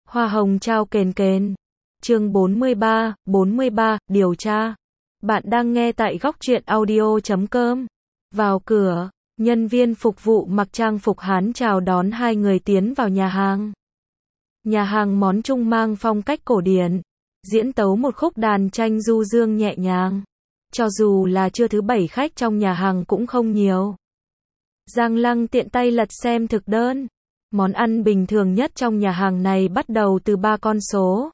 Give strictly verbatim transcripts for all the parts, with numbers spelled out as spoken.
Hoa hồng trao kền kền. Chương bốn mươi ba, bốn mươi ba, điều tra. Bạn đang nghe tại góc truyện audio chấm com. Vào cửa, nhân viên phục vụ mặc trang phục Hán chào đón hai người tiến vào nhà hàng. Nhà hàng món Trung mang phong cách cổ điển, diễn tấu một khúc đàn tranh du dương nhẹ nhàng. Cho dù là trưa thứ bảy, khách trong nhà hàng cũng không nhiều. Giang Lăng tiện tay lật xem thực đơn. Món ăn bình thường nhất trong nhà hàng này bắt đầu từ ba con số.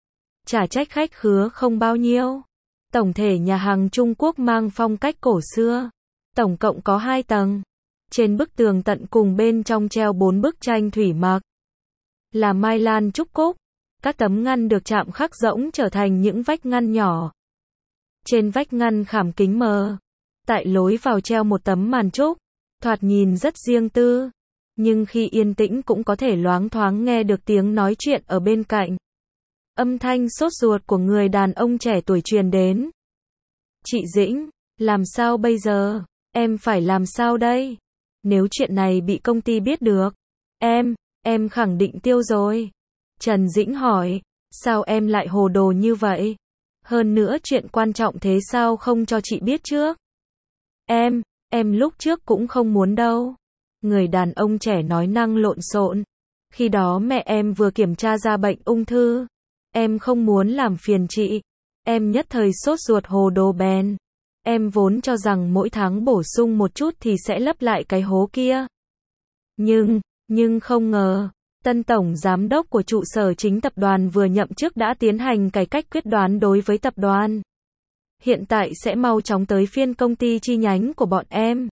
Chả trách khách khứa không bao nhiêu. Tổng thể nhà hàng Trung Quốc mang phong cách cổ xưa. Tổng cộng có hai tầng. Trên bức tường tận cùng bên trong treo bốn bức tranh thủy mặc. Là Mai Lan Trúc Cúc. Các tấm ngăn được chạm khắc rỗng trở thành những vách ngăn nhỏ. Trên vách ngăn khảm kính mờ. Tại lối vào treo một tấm màn trúc. Thoạt nhìn rất riêng tư. Nhưng khi yên tĩnh cũng có thể loáng thoáng nghe được tiếng nói chuyện ở bên cạnh. Âm thanh sốt ruột của người đàn ông trẻ tuổi truyền đến. Chị Dĩnh, làm sao bây giờ? Em phải làm sao đây? Nếu chuyện này bị công ty biết được, em, em khẳng định tiêu rồi. Trần Dĩnh hỏi, sao em lại hồ đồ như vậy? Hơn nữa chuyện quan trọng thế sao không cho chị biết trước? Em, em lúc trước cũng không muốn đâu. Người đàn ông trẻ nói năng lộn xộn. Khi đó mẹ em vừa kiểm tra ra bệnh ung thư. Em không muốn làm phiền chị. Em nhất thời sốt ruột hồ đồ bèn. Em vốn cho rằng mỗi tháng bổ sung một chút thì sẽ lấp lại cái hố kia. Nhưng, nhưng không ngờ, tân tổng giám đốc của trụ sở chính tập đoàn vừa nhậm chức đã tiến hành cải cách quyết đoán đối với tập đoàn. Hiện tại sẽ mau chóng tới phiên công ty chi nhánh của bọn em.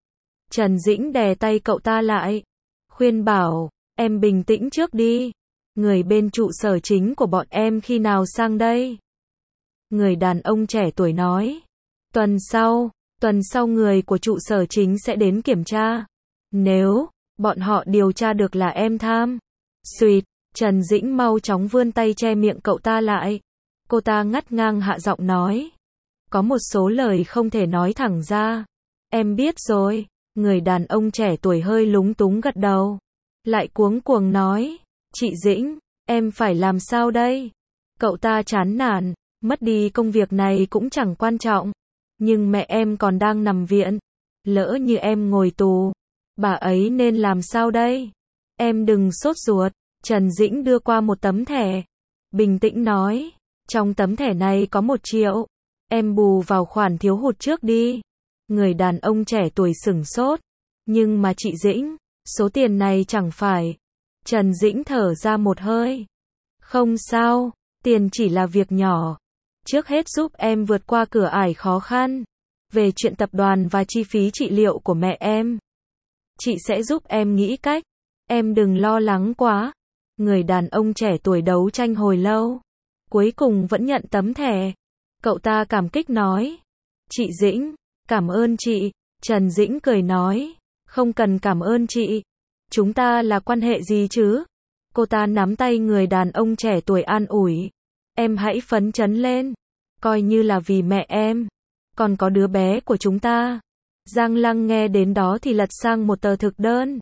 Trần Dĩnh đè tay cậu ta lại, khuyên bảo, em bình tĩnh trước đi. Người bên trụ sở chính của bọn em khi nào sang đây? Người đàn ông trẻ tuổi nói, tuần sau, tuần sau người của trụ sở chính sẽ đến kiểm tra. Nếu, bọn họ điều tra được là em tham. Xuyệt, Trần Dĩnh mau chóng vươn tay che miệng cậu ta lại. Cô ta ngắt ngang hạ giọng nói, có một số lời không thể nói thẳng ra. Em biết rồi. Người đàn ông trẻ tuổi hơi lúng túng gật đầu. Lại cuống cuồng nói, chị Dĩnh, em phải làm sao đây? Cậu ta chán nản, mất đi công việc này cũng chẳng quan trọng. Nhưng mẹ em còn đang nằm viện. Lỡ như em ngồi tù, bà ấy nên làm sao đây? Em đừng sốt ruột. Trần Dĩnh đưa qua một tấm thẻ. Bình tĩnh nói, trong tấm thẻ này có một triệu. Em bù vào khoản thiếu hụt trước đi. Người đàn ông trẻ tuổi sửng sốt. Nhưng mà chị Dĩnh, số tiền này chẳng phải. Trần Dĩnh thở ra một hơi. Không sao, tiền chỉ là việc nhỏ. Trước hết giúp em vượt qua cửa ải khó khăn. Về chuyện tập đoàn và chi phí trị liệu của mẹ em, chị sẽ giúp em nghĩ cách. Em đừng lo lắng quá. Người đàn ông trẻ tuổi đấu tranh hồi lâu. Cuối cùng vẫn nhận tấm thẻ. Cậu ta cảm kích nói, chị Dĩnh, cảm ơn chị. Trần Dĩnh cười nói, không cần cảm ơn chị. Chúng ta là quan hệ gì chứ? Cô ta nắm tay người đàn ông trẻ tuổi an ủi. Em hãy phấn chấn lên. Coi như là vì mẹ em. Còn có đứa bé của chúng ta. Giang Lăng nghe đến đó thì lật sang một tờ thực đơn.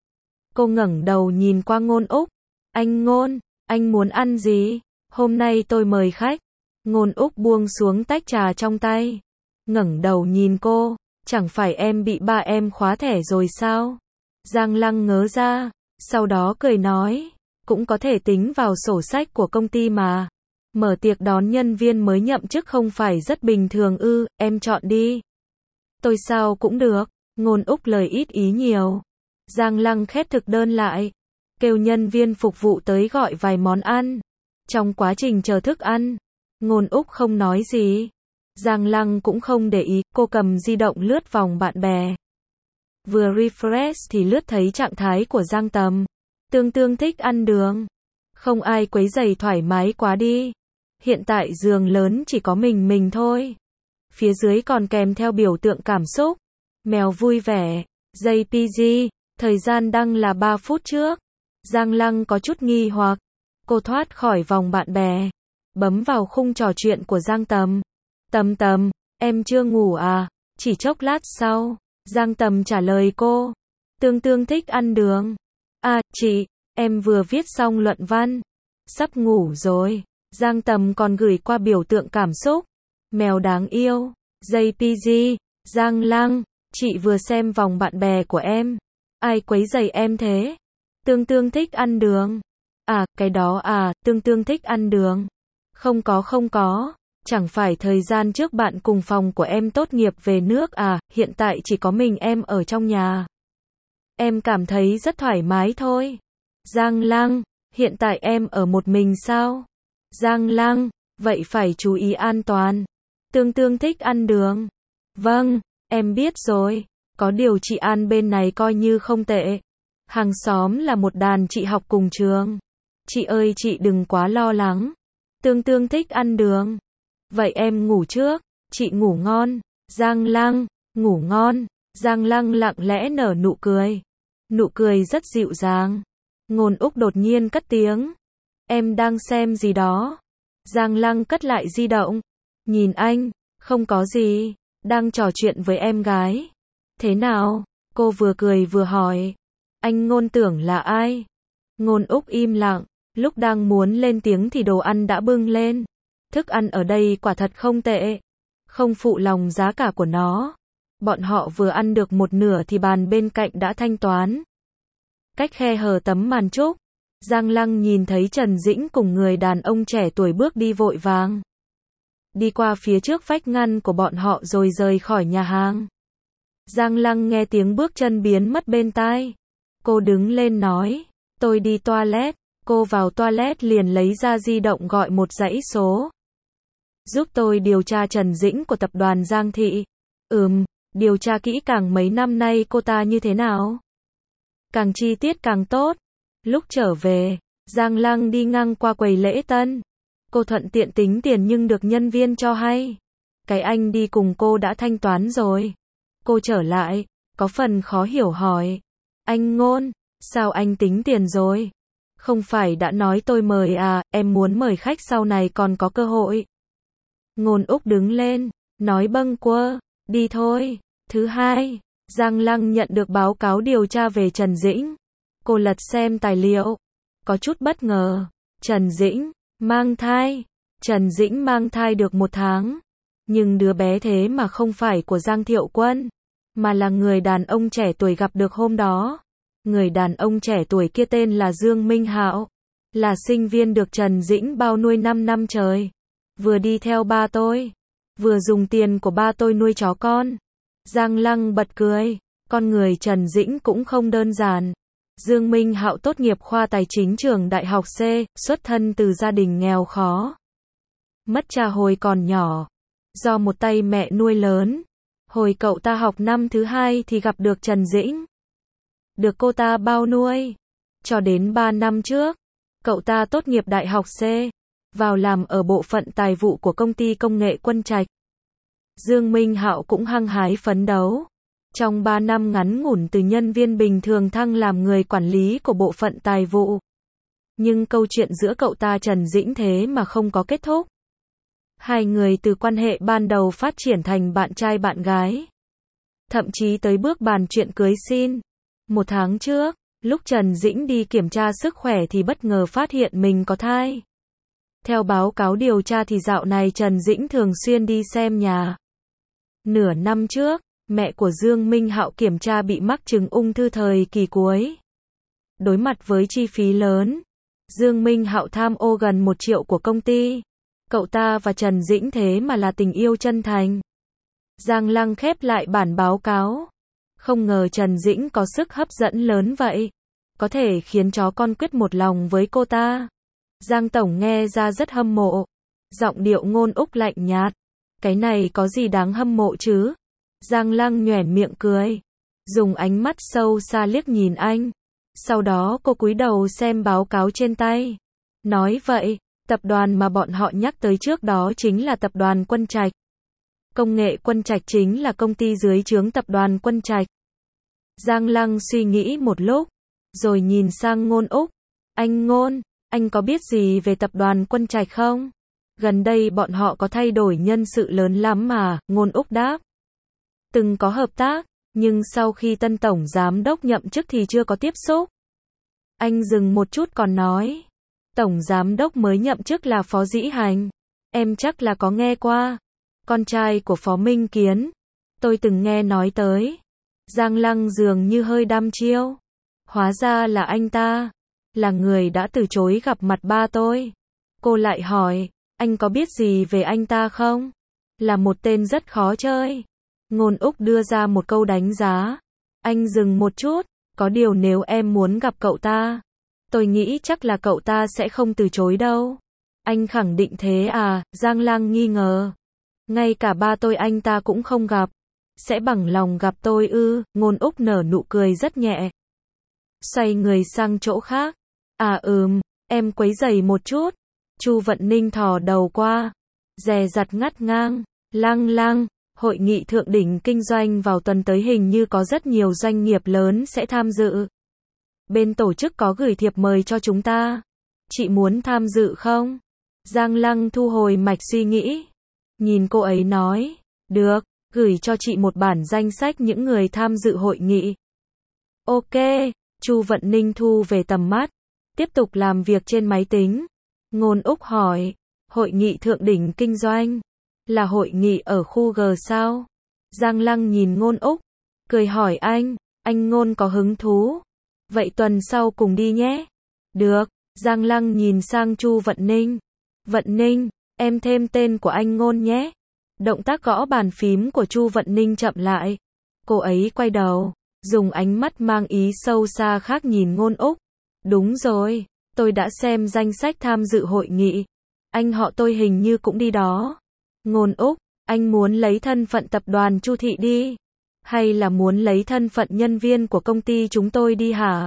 Cô ngẩng đầu nhìn qua Ngôn Úc. Anh Ngôn, anh muốn ăn gì? Hôm nay tôi mời khách. Ngôn Úc buông xuống tách trà trong tay. Ngẩng đầu nhìn cô, chẳng phải em bị ba em khóa thẻ rồi sao? Giang Lăng ngớ ra, sau đó cười nói, cũng có thể tính vào sổ sách của công ty mà. Mở tiệc đón nhân viên mới nhậm chức không phải rất bình thường ư, em chọn đi. Tôi sao cũng được. Ngôn Úc lời ít ý nhiều. Giang Lăng khép thực đơn lại, kêu nhân viên phục vụ tới gọi vài món ăn. Trong quá trình chờ thức ăn, Ngôn Úc không nói gì. Giang Lăng cũng không để ý, cô cầm di động lướt vòng bạn bè. Vừa refresh thì lướt thấy trạng thái của Giang Tầm. Tương Tương thích ăn đường. Không ai quấy rầy thoải mái quá đi. Hiện tại giường lớn chỉ có mình mình thôi. Phía dưới còn kèm theo biểu tượng cảm xúc. Mèo vui vẻ. gi pê giê, thời gian đăng là ba phút trước. Giang Lăng có chút nghi hoặc. Cô thoát khỏi vòng bạn bè. Bấm vào khung trò chuyện của Giang Tầm. Tầm Tầm, em chưa ngủ à? Chỉ chốc lát sau, Giang Tầm trả lời cô. Tương Tương thích ăn đường. À, chị, em vừa viết xong luận văn. Sắp ngủ rồi. Giang Tầm còn gửi qua biểu tượng cảm xúc. Mèo đáng yêu. gi pê giê. Giang Lăng, chị vừa xem vòng bạn bè của em. Ai quấy rầy em thế? Tương Tương thích ăn đường. À, cái đó à, Tương Tương thích ăn đường. Không có không có. Chẳng phải thời gian trước bạn cùng phòng của em tốt nghiệp về nước à, hiện tại chỉ có mình em ở trong nhà. Em cảm thấy rất thoải mái thôi. Giang Lăng, hiện tại em ở một mình sao? Giang Lăng, vậy phải chú ý an toàn. Tương Tương thích ăn đường. Vâng, em biết rồi. Có điều chị An bên này coi như không tệ. Hàng xóm là một đàn chị học cùng trường. Chị ơi chị đừng quá lo lắng. Tương Tương thích ăn đường. Vậy em ngủ trước. Chị ngủ ngon. Giang Lăng, ngủ ngon. Giang Lăng lặng lẽ nở nụ cười. Nụ cười rất dịu dàng. Ngôn Úc đột nhiên cất tiếng. Em đang xem gì đó? Giang Lăng cất lại di động. Nhìn anh, không có gì. Đang trò chuyện với em gái. Thế nào? Cô vừa cười vừa hỏi. Anh Ngôn tưởng là ai? Ngôn Úc im lặng. Lúc đang muốn lên tiếng thì đồ ăn đã bưng lên. Thức ăn ở đây quả thật không tệ. Không phụ lòng giá cả của nó. Bọn họ vừa ăn được một nửa thì bàn bên cạnh đã thanh toán. Cách khe hở tấm màn trúc, Giang Lăng nhìn thấy Trần Dĩnh cùng người đàn ông trẻ tuổi bước đi vội vàng. Đi qua phía trước vách ngăn của bọn họ rồi rời khỏi nhà hàng. Giang Lăng nghe tiếng bước chân biến mất bên tai. Cô đứng lên nói, tôi đi toilet. Cô vào toilet liền lấy ra di động gọi một dãy số. Giúp tôi điều tra Trần Dĩnh của tập đoàn Giang Thị. Ừm, điều tra kỹ càng mấy năm nay cô ta như thế nào? Càng chi tiết càng tốt. Lúc trở về, Giang Lăng đi ngang qua quầy lễ tân. Cô thuận tiện tính tiền nhưng được nhân viên cho hay. Cái anh đi cùng cô đã thanh toán rồi. Cô trở lại, có phần khó hiểu hỏi. Anh Ngôn, sao anh tính tiền rồi? Không phải đã nói tôi mời à, em muốn mời khách sau này còn có cơ hội. Ngôn Úc đứng lên, nói bâng quơ, đi thôi. Thứ hai, Giang Lăng nhận được báo cáo điều tra về Trần Dĩnh. Cô lật xem tài liệu, có chút bất ngờ. Trần Dĩnh, mang thai. Trần Dĩnh mang thai được một tháng. Nhưng đứa bé thế mà không phải của Giang Thiệu Quân, mà là người đàn ông trẻ tuổi gặp được hôm đó. Người đàn ông trẻ tuổi kia tên là Dương Minh Hạo, là sinh viên được Trần Dĩnh bao nuôi năm năm trời. Vừa đi theo ba tôi, vừa dùng tiền của ba tôi nuôi chó con. Giang Lăng bật cười, con người Trần Dĩnh cũng không đơn giản. Dương Minh Hạo tốt nghiệp khoa tài chính trường Đại học C, xuất thân từ gia đình nghèo khó. Mất cha hồi còn nhỏ, do một tay mẹ nuôi lớn. Hồi cậu ta học năm thứ hai thì gặp được Trần Dĩnh. Được cô ta bao nuôi. Cho đến ba năm trước, cậu ta tốt nghiệp Đại học C, vào làm ở bộ phận tài vụ của công ty công nghệ Quân Trạch. Dương Minh Hạo cũng hăng hái phấn đấu. Trong ba năm ngắn ngủn từ nhân viên bình thường thăng làm người quản lý của bộ phận tài vụ. Nhưng câu chuyện giữa cậu ta Trần Dĩnh thế mà không có kết thúc. Hai người từ quan hệ ban đầu phát triển thành bạn trai bạn gái. Thậm chí tới bước bàn chuyện cưới xin. Một tháng trước, lúc Trần Dĩnh đi kiểm tra sức khỏe thì bất ngờ phát hiện mình có thai. Theo báo cáo điều tra thì dạo này Trần Dĩnh thường xuyên đi xem nhà. Nửa năm trước, mẹ của Dương Minh Hạo kiểm tra bị mắc chứng ung thư thời kỳ cuối. Đối mặt với chi phí lớn, Dương Minh Hạo tham ô gần một triệu của công ty. Cậu ta và Trần Dĩnh thế mà là tình yêu chân thành. Giang Lăng khép lại bản báo cáo. Không ngờ Trần Dĩnh có sức hấp dẫn lớn vậy. Có thể khiến chó con quyết một lòng với cô ta. Giang Tổng nghe ra rất hâm mộ. Giọng điệu Ngôn Úc lạnh nhạt. Cái này có gì đáng hâm mộ chứ? Giang Lăng nhoẻn miệng cười. Dùng ánh mắt sâu xa liếc nhìn anh. Sau đó cô cúi đầu xem báo cáo trên tay. Nói vậy, tập đoàn mà bọn họ nhắc tới trước đó chính là tập đoàn Quân Trạch. Công nghệ Quân Trạch chính là công ty dưới trướng tập đoàn Quân Trạch. Giang Lăng suy nghĩ một lúc, rồi nhìn sang Ngôn Úc. Anh Ngôn, anh có biết gì về tập đoàn Quân Trạch không? Gần đây bọn họ có thay đổi nhân sự lớn lắm mà, Ngôn Úc đáp. Từng có hợp tác, nhưng sau khi tân tổng giám đốc nhậm chức thì chưa có tiếp xúc. Anh dừng một chút còn nói. Tổng giám đốc mới nhậm chức là Phó Dĩ Hành. Em chắc là có nghe qua. Con trai của Phó Minh Kiến. Tôi từng nghe nói tới. Giang Lăng dường như hơi đăm chiêu. Hóa ra là anh ta. Là người đã từ chối gặp mặt ba tôi. Cô lại hỏi, anh có biết gì về anh ta không? Là một tên rất khó chơi. Ngôn Úc đưa ra một câu đánh giá. Anh dừng một chút, có điều nếu em muốn gặp cậu ta, tôi nghĩ chắc là cậu ta sẽ không từ chối đâu. Anh khẳng định thế à? Giang Lăng nghi ngờ. Ngay cả ba tôi anh ta cũng không gặp. Sẽ bằng lòng gặp tôi ư? Ngôn Úc nở nụ cười rất nhẹ. Xoay người sang chỗ khác. À ừm, em quấy rầy một chút. Chu Vận Ninh thò đầu qua. Dè dặt ngắt ngang. Lăng Lăng, hội nghị thượng đỉnh kinh doanh vào tuần tới hình như có rất nhiều doanh nghiệp lớn sẽ tham dự. Bên tổ chức có gửi thiệp mời cho chúng ta. Chị muốn tham dự không? Giang Lăng thu hồi mạch suy nghĩ. Nhìn cô ấy nói. Được, gửi cho chị một bản danh sách những người tham dự hội nghị. Ok, Chu Vận Ninh thu về tầm mắt. Tiếp tục làm việc trên máy tính. Ngôn Úc hỏi. Hội nghị thượng đỉnh kinh doanh. Là hội nghị ở khu G sao? Giang Lăng nhìn Ngôn Úc. Cười hỏi anh. Anh Ngôn có hứng thú. Vậy tuần sau cùng đi nhé. Được. Giang Lăng nhìn sang Chu Vận Ninh. Vận Ninh, em thêm tên của anh Ngôn nhé. Động tác gõ bàn phím của Chu Vận Ninh chậm lại. Cô ấy quay đầu, dùng ánh mắt mang ý sâu xa khác nhìn Ngôn Úc. Đúng rồi, tôi đã xem danh sách tham dự hội nghị. Anh họ tôi hình như cũng đi đó. Ngôn Úc, anh muốn lấy thân phận tập đoàn Chu Thị đi? Hay là muốn lấy thân phận nhân viên của công ty chúng tôi đi hả?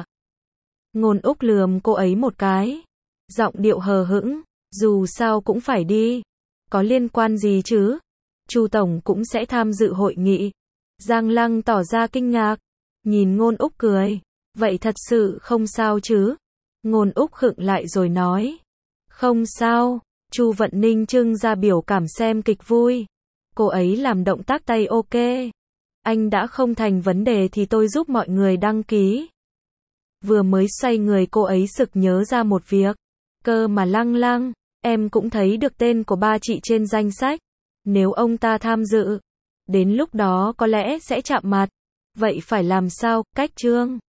Ngôn Úc lườm cô ấy một cái. Giọng điệu hờ hững, dù sao cũng phải đi. Có liên quan gì chứ? Chu Tổng cũng sẽ tham dự hội nghị. Giang Lăng tỏ ra kinh ngạc. Nhìn Ngôn Úc cười. Vậy thật sự không sao chứ? Ngôn Úc khựng lại rồi nói. Không sao. Chu Vận Ninh trưng ra biểu cảm xem kịch vui. Cô ấy làm động tác tay ok. Anh đã không thành vấn đề thì tôi giúp mọi người đăng ký. Vừa mới xoay người cô ấy sực nhớ ra một việc. Cơ mà Lăng Lăng, em cũng thấy được tên của ba chị trên danh sách. Nếu ông ta tham dự, đến lúc đó có lẽ sẽ chạm mặt. Vậy phải làm sao? Cách Trương